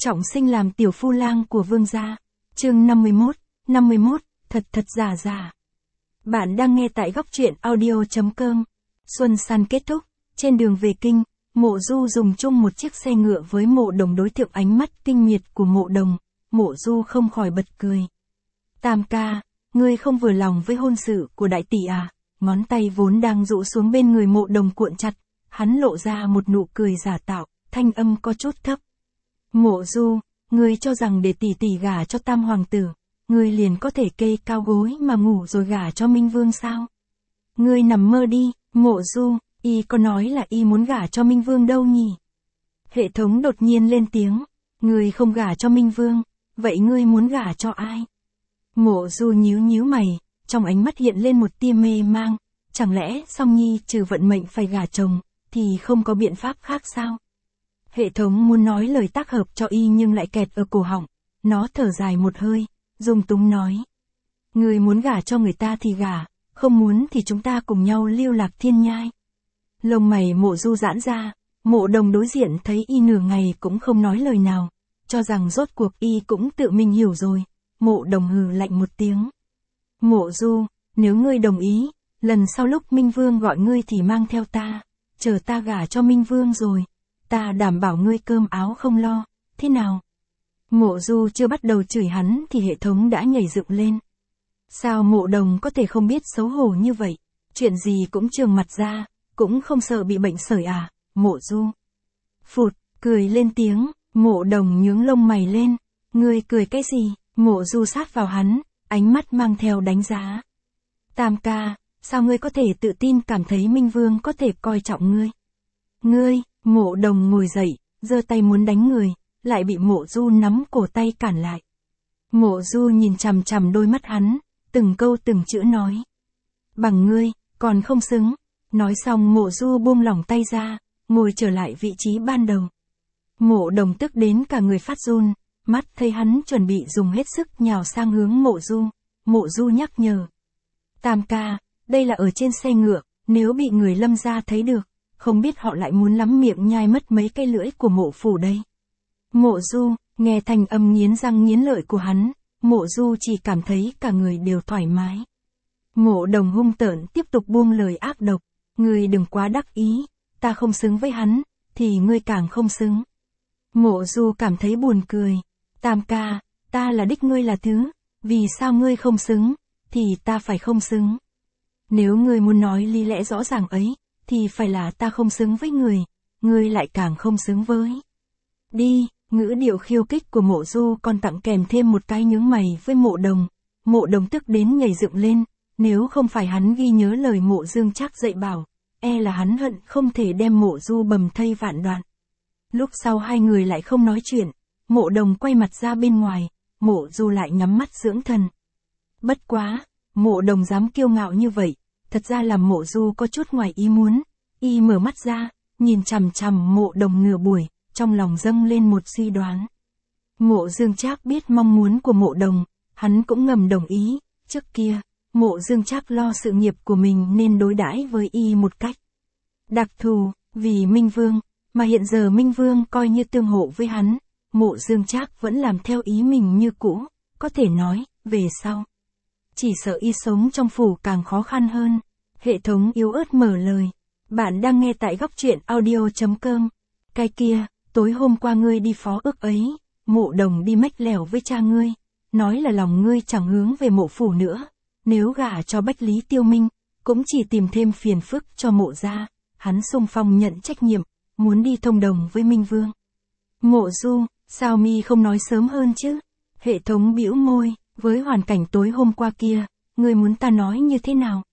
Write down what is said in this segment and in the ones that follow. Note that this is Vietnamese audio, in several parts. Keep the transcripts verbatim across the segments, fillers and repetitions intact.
Trọng sinh làm tiểu phu lang của vương gia. Chương năm mươi mốt, năm mươi mốt, thật thật giả giả. Bạn đang nghe tại góc truyện audio.com. Xuân săn kết thúc, trên đường về kinh, Mộ Du dùng chung một chiếc xe ngựa với Mộ Đồng. Đối tượng ánh mắt kinh miệt của Mộ Đồng, Mộ Du không khỏi bật cười. Tam ca, ngươi không vừa lòng với hôn sự của đại tỷ à? Ngón tay vốn đang rũ xuống bên người Mộ Đồng cuộn chặt, hắn lộ ra một nụ cười giả tạo, thanh âm có chút thấp. Mộ Du, ngươi cho rằng để tỷ tỷ gả cho Tam hoàng tử, ngươi liền có thể kê cao gối mà ngủ rồi gả cho Minh Vương sao? Ngươi nằm mơ đi. Mộ Du, y có nói là y muốn gả cho Minh Vương đâu nhỉ? Hệ thống đột nhiên lên tiếng, ngươi không gả cho Minh Vương, vậy ngươi muốn gả cho ai? Mộ Du nhíu nhíu mày, trong ánh mắt hiện lên một tia mê mang, chẳng lẽ Song Nhi trừ vận mệnh phải gả chồng, thì không có biện pháp khác sao? Hệ thống muốn nói lời tác hợp cho y nhưng lại kẹt ở cổ họng, nó thở dài một hơi, dung túng nói. Ngươi muốn gả cho người ta thì gả, không muốn thì chúng ta cùng nhau lưu lạc thiên nhai. Lông mày Mộ Du giãn ra, Mộ Đồng đối diện thấy y nửa ngày cũng không nói lời nào, cho rằng rốt cuộc y cũng tự mình hiểu rồi. Mộ Đồng hừ lạnh một tiếng. Mộ Du, nếu ngươi đồng ý, lần sau lúc Minh Vương gọi ngươi thì mang theo ta, chờ ta gả cho Minh Vương rồi, ta đảm bảo ngươi cơm áo không lo, thế nào? Mộ Du chưa bắt đầu chửi hắn thì hệ thống đã nhảy dựng lên. Sao Mộ Đồng có thể không biết xấu hổ như vậy? Chuyện gì cũng trường mặt ra, cũng không sợ bị bệnh sởi à? Mộ Du phụt, cười lên tiếng. Mộ Đồng nhướng lông mày lên. Ngươi cười cái gì? Mộ Du sát vào hắn, ánh mắt mang theo đánh giá. Tam ca, sao ngươi có thể tự tin cảm thấy Minh Vương có thể coi trọng ngươi? Ngươi, Mộ Đồng ngồi dậy, giơ tay muốn đánh người, lại bị Mộ Du nắm cổ tay cản lại. Mộ Du nhìn chằm chằm đôi mắt hắn, từng câu từng chữ nói. Bằng ngươi, còn không xứng. Nói xong Mộ Du buông lỏng tay ra, ngồi trở lại vị trí ban đầu. Mộ Đồng tức đến cả người phát run, mắt thấy hắn chuẩn bị dùng hết sức nhào sang hướng Mộ Du. Mộ Du nhắc nhở. Tam ca, đây là ở trên xe ngựa, nếu bị người Lâm gia thấy được, không biết họ lại muốn lắm miệng nhai mất mấy cây lưỡi của Mộ phủ đây. Mộ Du, nghe thành âm nghiến răng nghiến lợi của hắn, Mộ Du chỉ cảm thấy cả người đều thoải mái. Mộ Đồng hung tợn tiếp tục buông lời ác độc. Ngươi đừng quá đắc ý, ta không xứng với hắn, thì ngươi càng không xứng. Mộ Du cảm thấy buồn cười. Tam ca, ta là đích ngươi là thứ, vì sao ngươi không xứng, thì ta phải không xứng. Nếu ngươi muốn nói lý lẽ rõ ràng ấy, thì phải là ta không xứng với người, ngươi lại càng không xứng với. Đi, ngữ điệu khiêu kích của Mộ Du còn tặng kèm thêm một cái nhướng mày với Mộ Đồng. Mộ Đồng tức đến nhảy dựng lên, nếu không phải hắn ghi nhớ lời Mộ Dương Trác dạy bảo, e là hắn hận không thể đem Mộ Du bầm thây vạn đoạn. Lúc sau hai người lại không nói chuyện, Mộ Đồng quay mặt ra bên ngoài, Mộ Du lại nhắm mắt dưỡng thần. Bất quá, Mộ Đồng dám kiêu ngạo như vậy, thật ra làm Mộ Du có chút ngoài ý muốn. Y mở mắt ra, nhìn chằm chằm Mộ Đồng nửa buổi, trong lòng dâng lên một suy đoán. Mộ Dương Trác biết mong muốn của Mộ Đồng, hắn cũng ngầm đồng ý. Trước kia, Mộ Dương Trác lo sự nghiệp của mình nên đối đãi với y một cách đặc thù, vì Minh Vương, mà hiện giờ Minh Vương coi như tương hộ với hắn, Mộ Dương Trác vẫn làm theo ý mình như cũ, có thể nói, về sau. Chỉ sợ y sống trong phủ càng khó khăn hơn. Hệ thống yếu ớt mở lời. Bạn đang nghe tại góc truyện audio.com. Cái kia, tối hôm qua ngươi đi phó ước ấy, Mộ Đồng đi mách lẻo với cha ngươi, nói là lòng ngươi chẳng hướng về Mộ phủ nữa. Nếu gả cho Bách Lý Tiêu Minh, cũng chỉ tìm thêm phiền phức cho Mộ gia. Hắn xung phong nhận trách nhiệm, muốn đi thông đồng với Minh Vương. Mộ Du, sao mi không nói sớm hơn chứ? Hệ thống bĩu môi, với hoàn cảnh tối hôm qua kia, ngươi muốn ta nói như thế nào?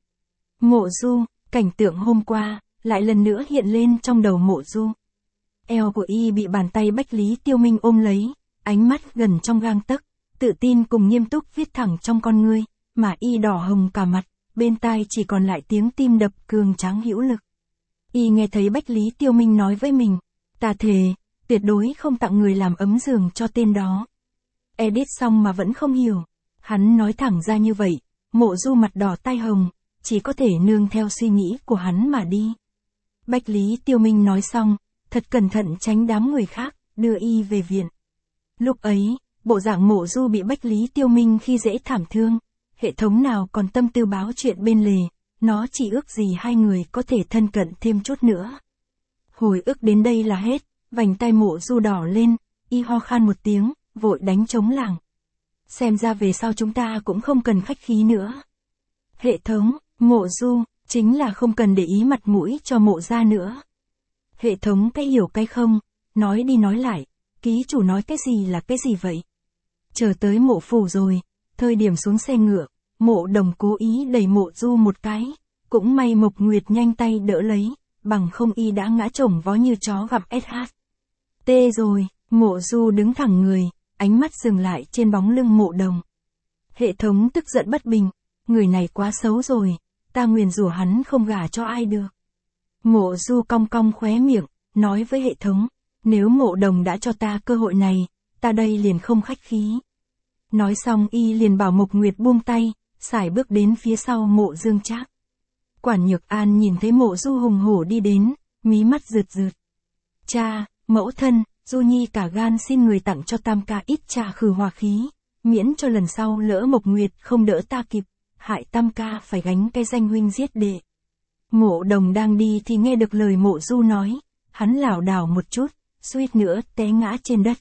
Mộ Du, cảnh tượng hôm qua, lại lần nữa hiện lên trong đầu Mộ Du. Eo của y bị bàn tay Bách Lý Tiêu Minh ôm lấy, ánh mắt gần trong gang tấc, tự tin cùng nghiêm túc viết thẳng trong con ngươi, mà y đỏ hồng cả mặt, bên tai chỉ còn lại tiếng tim đập cường tráng hữu lực. Y nghe thấy Bách Lý Tiêu Minh nói với mình, ta thề, tuyệt đối không tặng người làm ấm giường cho tên đó. Edit xong mà vẫn không hiểu. Hắn nói thẳng ra như vậy, Mộ Du mặt đỏ tai hồng, chỉ có thể nương theo suy nghĩ của hắn mà đi. Bách Lý Tiêu Minh nói xong, thật cẩn thận tránh đám người khác, đưa y về viện. Lúc ấy, bộ dạng Mộ Du bị Bách Lý Tiêu Minh khi dễ thảm thương, hệ thống nào còn tâm tư báo chuyện bên lề, nó chỉ ước gì hai người có thể thân cận thêm chút nữa. Hồi ức đến đây là hết, vành tay Mộ Du đỏ lên, y ho khan một tiếng, vội đánh trống lảng. Xem ra về sau chúng ta cũng không cần khách khí nữa. Hệ thống, Mộ Du, chính là không cần để ý mặt mũi cho Mộ gia nữa. Hệ thống cái hiểu cái không, nói đi nói lại, ký chủ nói cái gì là cái gì vậy? Chờ tới Mộ phủ rồi, thời điểm xuống xe ngựa, Mộ Đồng cố ý đẩy Mộ Du một cái, cũng may Mộc Nguyệt nhanh tay đỡ lấy, bằng không y đã ngã chồng vó như chó gặp ét hát. Tê rồi, Mộ Du đứng thẳng người, ánh mắt dừng lại trên bóng lưng Mộ Đồng. Hệ thống tức giận bất bình, người này quá xấu rồi, ta nguyền rủa hắn không gả cho ai được. Mộ Du cong cong khóe miệng, nói với hệ thống, nếu Mộ Đồng đã cho ta cơ hội này, ta đây liền không khách khí. Nói xong y liền bảo Mộc Nguyệt buông tay, sải bước đến phía sau Mộ Dương Trác. Quản Nhược An nhìn thấy Mộ Du hùng hổ đi đến, mí mắt rượt rượt. Cha, mẫu thân, Du Nhi cả gan xin người tặng cho Tam ca ít trà khử hòa khí, miễn cho lần sau lỡ Mộc Nguyệt không đỡ ta kịp, hại Tam ca phải gánh cái danh huynh giết đệ. Mộ Đồng đang đi thì nghe được lời Mộ Du nói, hắn lảo đảo một chút, suýt nữa té ngã trên đất.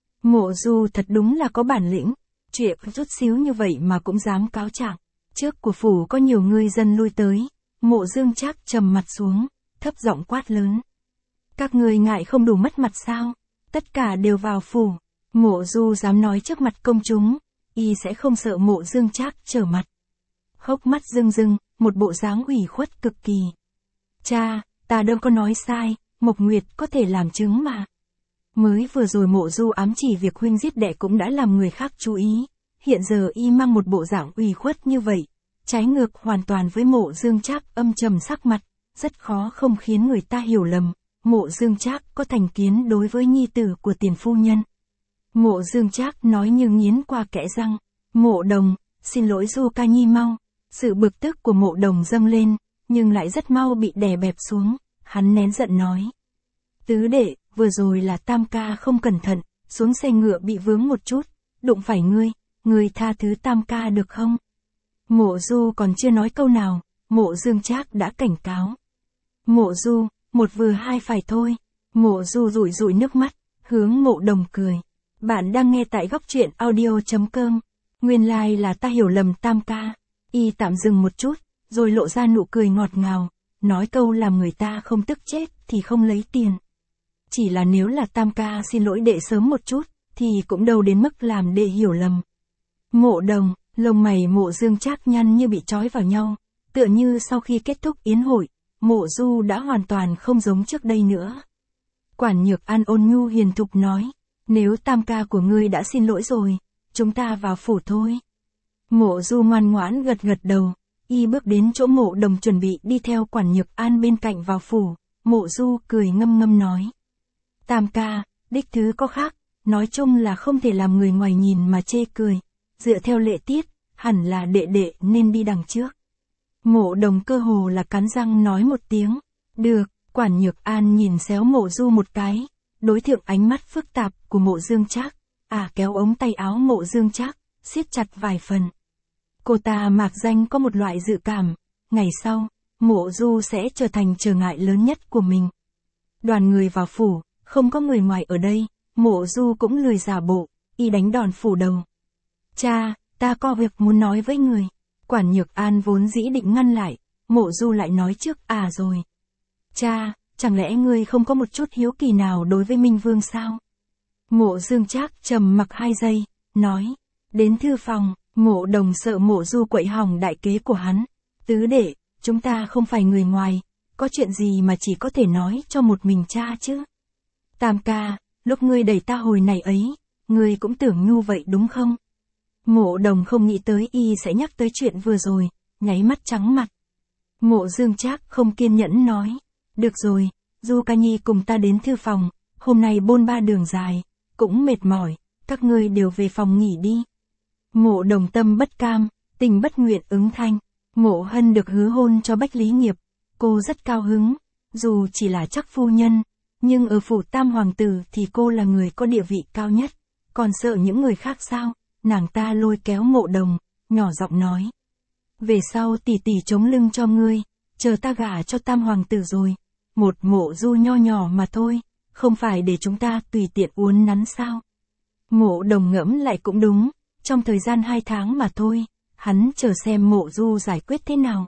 Mộ Du thật đúng là có bản lĩnh, chuyện chút xíu như vậy mà cũng dám cáo trạng. Trước của phủ có nhiều người dân lui tới, Mộ Dương Trác trầm mặt xuống, thấp giọng quát lớn. Các người ngại không đủ mất mặt sao? Tất cả đều vào phủ. Mộ Du dám nói trước mặt công chúng, y sẽ không sợ Mộ Dương Trác trở mặt. Hốc mắt rưng rưng, một bộ dáng ủy khuất cực kỳ. Cha, ta đâu có nói sai, Mộc Nguyệt có thể làm chứng mà. Mới vừa rồi Mộ Du ám chỉ việc huynh giết đệ cũng đã làm người khác chú ý, hiện giờ y mang một bộ dạng ủy khuất như vậy, trái ngược hoàn toàn với Mộ Dương Trác âm trầm sắc mặt, rất khó không khiến người ta hiểu lầm, Mộ Dương Trác có thành kiến đối với nhi tử của tiền phu nhân. Mộ Dương Trác nói như nghiến qua kẽ răng, Mộ Đồng, xin lỗi Du ca nhi mau. Sự bực tức của Mộ Đồng dâng lên, nhưng lại rất mau bị đè bẹp xuống, hắn nén giận nói. Tứ đệ, vừa rồi là Tam ca không cẩn thận, xuống xe ngựa bị vướng một chút, đụng phải ngươi, ngươi tha thứ Tam ca được không? Mộ Du còn chưa nói câu nào, Mộ Dương Trác đã cảnh cáo. Mộ Du, một vừa hai phải thôi. Mộ Du rủi rủi nước mắt, hướng Mộ Đồng cười. Bạn đang nghe tại góc truyện audio chấm com. Nguyên lai like là ta hiểu lầm Tam ca. Y tạm dừng một chút, rồi lộ ra nụ cười ngọt ngào, nói câu làm người ta không tức chết thì không lấy tiền. Chỉ là nếu là Tam ca xin lỗi đệ sớm một chút, thì cũng đâu đến mức làm đệ hiểu lầm. Mộ Đồng, lông mày Mộ Dương Trác nhăn như bị trói vào nhau, tựa như sau khi kết thúc yến hội, Mộ Du đã hoàn toàn không giống trước đây nữa. Quản Nhược An ôn nhu hiền thục nói, nếu Tam ca của ngươi đã xin lỗi rồi, chúng ta vào phủ thôi. Mộ Du ngoan ngoãn gật gật đầu, y bước đến chỗ Mộ Đồng chuẩn bị đi theo Quản Nhược An bên cạnh vào phủ, Mộ Du cười ngâm ngâm nói. Tam ca, đích thứ có khác, nói chung là không thể làm người ngoài nhìn mà chê cười, dựa theo lệ tiết, hẳn là đệ đệ nên đi đằng trước. Mộ Đồng cơ hồ là cắn răng nói một tiếng, được. Quản Nhược An nhìn xéo Mộ Du một cái, đối thượng ánh mắt phức tạp của Mộ Dương Trác, à kéo ống tay áo Mộ Dương Trác, siết chặt vài phần. Cô ta mạc danh có một loại dự cảm, ngày sau, Mộ Du sẽ trở thành trở ngại lớn nhất của mình. Đoàn người vào phủ, không có người ngoài ở đây, Mộ Du cũng lười giả bộ, y đánh đòn phủ đầu. Cha, ta có việc muốn nói với người. Quản Nhược An vốn dĩ định ngăn lại, Mộ Du lại nói trước, à rồi. Cha, chẳng lẽ ngươi không có một chút hiếu kỳ nào đối với Minh Vương sao? Mộ Dương Trác trầm mặc hai giây, nói, đến thư phòng. Mộ Đồng sợ Mộ Du quậy hỏng đại kế của hắn. Tứ đệ, chúng ta không phải người ngoài, có chuyện gì mà chỉ có thể nói cho một mình cha chứ? Tam ca, lúc ngươi đẩy ta hồi này ấy, ngươi cũng tưởng ngu vậy đúng không? Mộ Đồng không nghĩ tới y sẽ nhắc tới chuyện vừa rồi, nháy mắt trắng mặt. Mộ Dương Trác không kiên nhẫn nói, được rồi, Du ca nhi cùng ta đến thư phòng, hôm nay bôn ba đường dài, cũng mệt mỏi, các ngươi đều về phòng nghỉ đi. Mộ Đồng tâm bất cam, tình bất nguyện ứng thanh. Mộ Hân được hứa hôn cho Bách Lý Nghiệp, cô rất cao hứng, dù chỉ là chắc phu nhân, nhưng ở phủ Tam Hoàng tử thì cô là người có địa vị cao nhất, còn sợ những người khác sao? Nàng ta lôi kéo Mộ Đồng, nhỏ giọng nói. Về sau tỷ tỷ chống lưng cho ngươi, chờ ta gả cho tam hoàng tử rồi. Một Mộ Du nho nhỏ mà thôi, không phải để chúng ta tùy tiện uốn nắn sao? Mộ Đồng ngẫm lại cũng đúng, trong thời gian hai tháng mà thôi, hắn chờ xem Mộ Du giải quyết thế nào.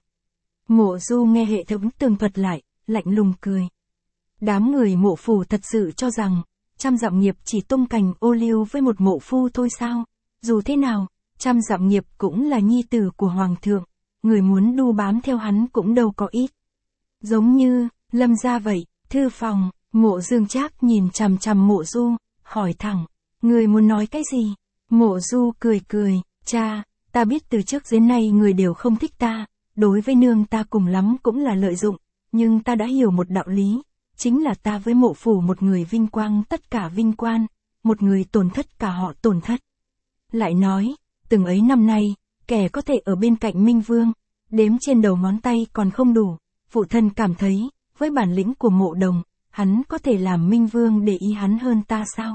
Mộ Du nghe hệ thống tường thuật lại, lạnh lùng cười. Đám người Mộ phủ thật sự cho rằng, Trăm Dặm Nghiệp chỉ tung cành ô liu với một mộ phu thôi sao? Dù thế nào, Trăm Dặm Nghiệp cũng là nhi tử của hoàng thượng, người muốn đu bám theo hắn cũng đâu có ít. Giống như, Lâm gia vậy, thư phòng, Mộ Dương Trác nhìn chằm chằm Mộ Du, hỏi thẳng, người muốn nói cái gì? Mộ Du cười cười, cha, ta biết từ trước đến nay người đều không thích ta, đối với nương ta cùng lắm cũng là lợi dụng, nhưng ta đã hiểu một đạo lý, chính là ta với Mộ phủ một người vinh quang tất cả vinh quang, một người tổn thất cả họ tổn thất. Lại nói, từng ấy năm nay, kẻ có thể ở bên cạnh Minh Vương, đếm trên đầu ngón tay còn không đủ, phụ thân cảm thấy, với bản lĩnh của Mộ Đồng, hắn có thể làm Minh Vương để ý hắn hơn ta sao?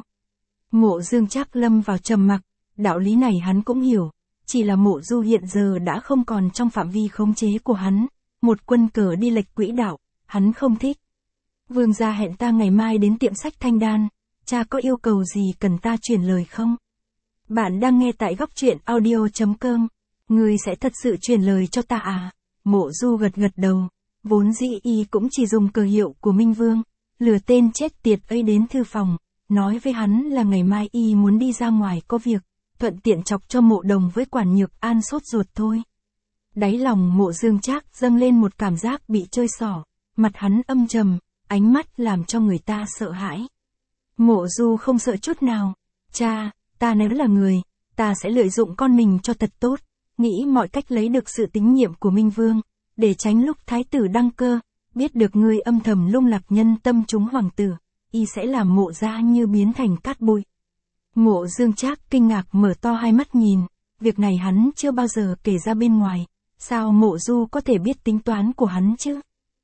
Mộ Dương Trác lâm vào trầm mặc, đạo lý này hắn cũng hiểu, chỉ là Mộ Du hiện giờ đã không còn trong phạm vi khống chế của hắn, một quân cờ đi lệch quỹ đạo, hắn không thích. Vương gia hẹn ta ngày mai đến tiệm sách Thanh Đan, cha có yêu cầu gì cần ta truyền lời không? Bạn đang nghe tại góc truyện audio chấm com, ngươi sẽ thật sự truyền lời cho ta à? Mộ Du gật gật đầu, vốn dĩ y cũng chỉ dùng cờ hiệu của Minh Vương, lừa tên chết tiệt ấy đến thư phòng, nói với hắn là ngày mai y muốn đi ra ngoài có việc, thuận tiện chọc cho Mộ Đồng với Quản Nhược An sốt ruột thôi. Đáy lòng Mộ Dương Trác dâng lên một cảm giác bị chơi xỏ, mặt hắn âm trầm, ánh mắt làm cho người ta sợ hãi. Mộ Du không sợ chút nào, cha, ta nếu là người, ta sẽ lợi dụng con mình cho thật tốt, nghĩ mọi cách lấy được sự tín nhiệm của Minh Vương, để tránh lúc thái tử đăng cơ, biết được ngươi âm thầm lung lạc nhân tâm chúng hoàng tử, y sẽ làm Mộ gia như biến thành cát bụi. Mộ Dương Trác kinh ngạc mở to hai mắt nhìn, việc này hắn chưa bao giờ kể ra bên ngoài, sao Mộ Du có thể biết tính toán của hắn chứ?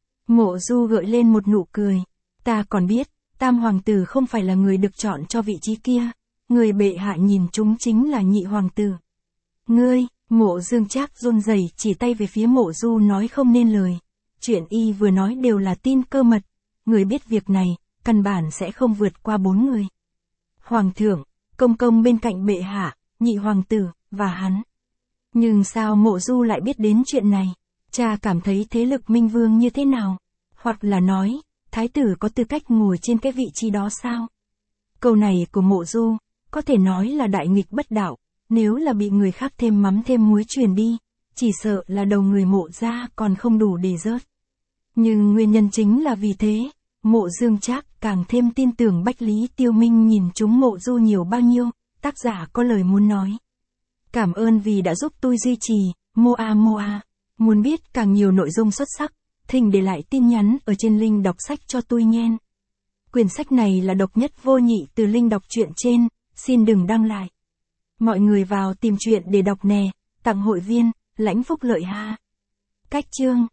Mộ Du gợi lên một nụ cười, ta còn biết, tam hoàng tử không phải là người được chọn cho vị trí kia, người bệ hạ nhìn chúng chính là nhị hoàng tử. Ngươi, Mộ Dương Trác run rẩy chỉ tay về phía Mộ Du nói không nên lời, chuyện y vừa nói đều là tin cơ mật, người biết việc này, căn bản sẽ không vượt qua bốn người. Hoàng thượng, công công bên cạnh bệ hạ, nhị hoàng tử, và hắn. Nhưng sao Mộ Du lại biết đến chuyện này? Cha cảm thấy thế lực Minh Vương như thế nào? Hoặc là nói, thái tử có tư cách ngồi trên cái vị trí đó sao? Câu này của Mộ Du, có thể nói là đại nghịch bất đạo, nếu là bị người khác thêm mắm thêm muối truyền đi, chỉ sợ là đầu người Mộ gia còn không đủ để rớt. Nhưng nguyên nhân chính là vì thế, Mộ Dương Trác càng thêm tin tưởng Bách Lý Tiêu Minh nhìn chúng Mộ Du nhiều bao nhiêu, tác giả có lời muốn nói. Cảm ơn vì đã giúp tôi duy trì, Moa Moa. Muốn biết càng nhiều nội dung xuất sắc, thỉnh để lại tin nhắn ở trên link đọc sách cho tôi nhen. Quyển sách này là độc nhất vô nhị từ link đọc truyện trên, xin đừng đăng lại. Mọi người vào tìm truyện để đọc nè, tặng hội viên, lãnh phúc lợi ha. Cách chương